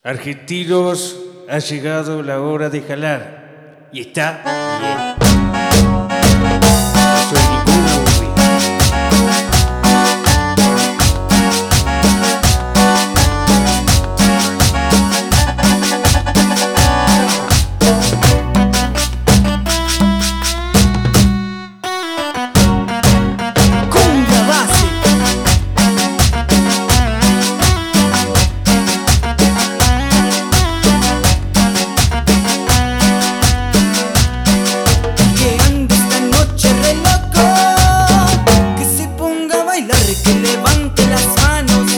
Argentinos, ha llegado la hora de jalar. Y está bien. No soy ningún aburrido. Que levante las manos,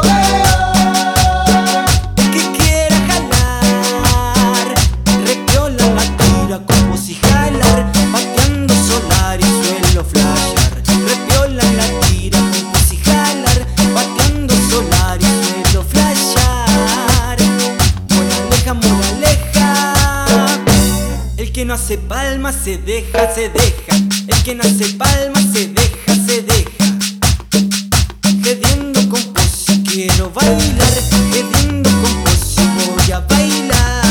el que quiera jalar, repiola la tira como si jalar, bateando solar y suelo flashear. Repiola la tira como si jalar, bateando solar y suelo flashear. Moraleja, moraleja, el que no hace palmas se deja, se deja. El que no hace palmas se deja, se deja. Gediendo con pos, quiero bailar. Gediendo con pos, voy a bailar.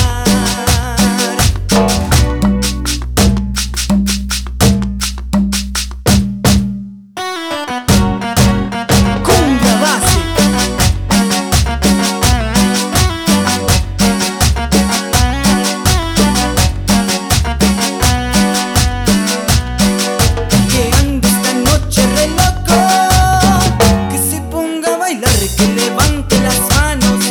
Cumbia base. Que ande esta noche re loco, que levante las manos,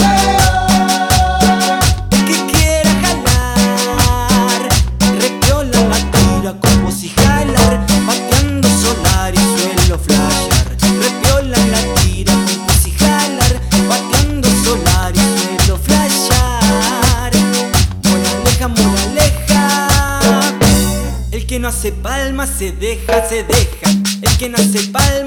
el que quiera jalar, repiola la tira como si jalar, bateando solar y suelo flashear. Repiola la tira como si jalar, bateando solar y suelo flashear. Moraleja, moraleja, el que no hace palmas se deja, se deja. El que no hace palmas